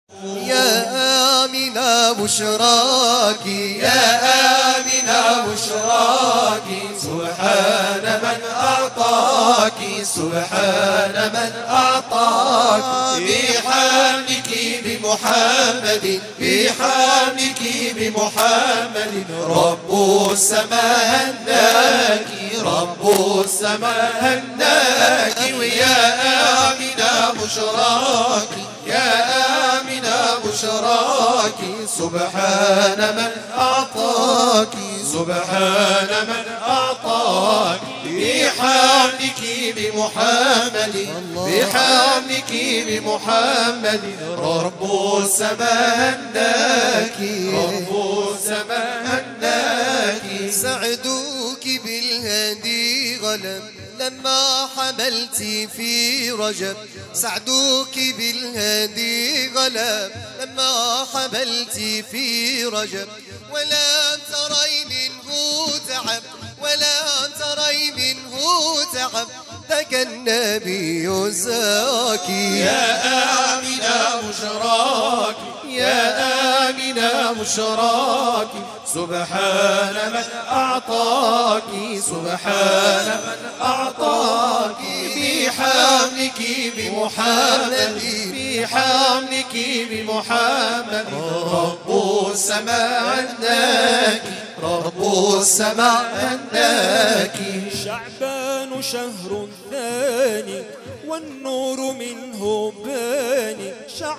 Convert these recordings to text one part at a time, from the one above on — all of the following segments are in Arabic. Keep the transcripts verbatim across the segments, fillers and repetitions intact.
يا آمنة بشراكي يا آمنة بشراكي سبحان من أعطاك سبحان من أعطاك بحمدك بمحمد بحمدك بمحمد رب السماء هناك رب السماء هناك ويا آمنة بشراكي يا آمنة بشراكي سبحان من أعطاك سبحان من أعطاك بحمدك بمحمد بحمدك بمحمد رب السماء هناك رب السماء هناك سعدوك بالهدي غلب لما حملت في رجب سعدوك بالهدي غلب لما حملت في رجب ولا تري منه تعب ولا تري منه تعب ذاك النبي زاكي يا آمنة بشراكي يا آمنة بشراكي سبحان من أعطاك سبحان من أعطاك بحمدك بمحمد بحمدك بمحمد رب السماء هناك رب السماء هناك شعبان شهر ثاني والنور منه باني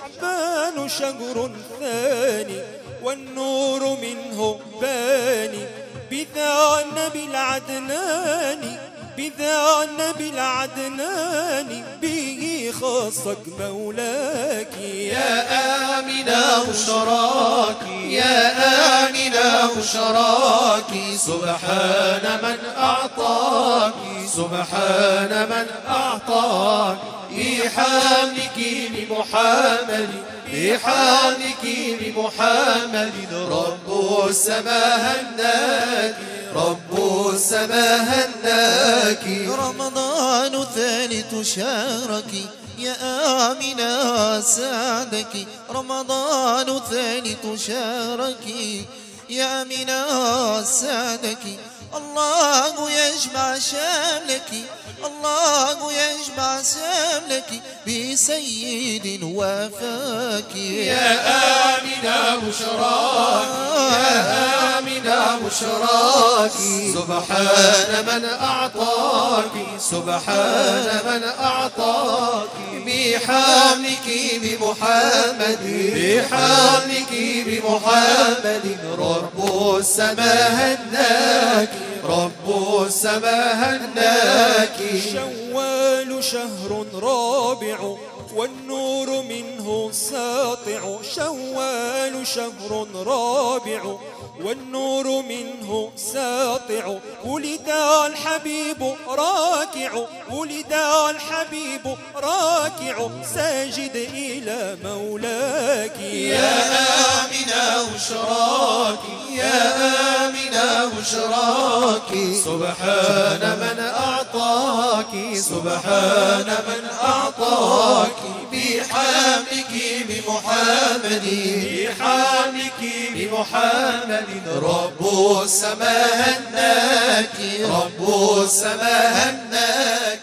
شعبان شهر ثاني والنور منه باني بذا النبي العدناني بذا النبي العدناني به خاصك مولاك يا آمنة بشراكي يا آمنة بشراكي سبحان من أعطاك سبحان من أعطاك بحمدك بمحمد بحمدك بمحمد رب السماء هناك رب السماء هناك رمضان ثالث شهرك يا آمنة سعدك رمضان ثالث شهرك يا آمنة سعدك الله يجمع شملك الله يجمع شملك بسيد وفاك يا آمنة بشراكي يا آمنة بشراكي سبحان من أعطاك سبحان من أعطاك بحمدك بمحمد بحمدك بمحمد رب السماء هناك رب السماء هناك شوال شهر رابع والنور منه ساطع شوال شهر رابع والنور منه ساطع ولد الحبيب راكع ولد الحبيب راكع ساجد إلى مولاك يا آمنة بشراكي يا آمنة بشراكي سبحان من أعطاك سبحان من أعطاك بحمدك بمحمد بحمدك بمحمد رب السماء هناك رب السماء هناك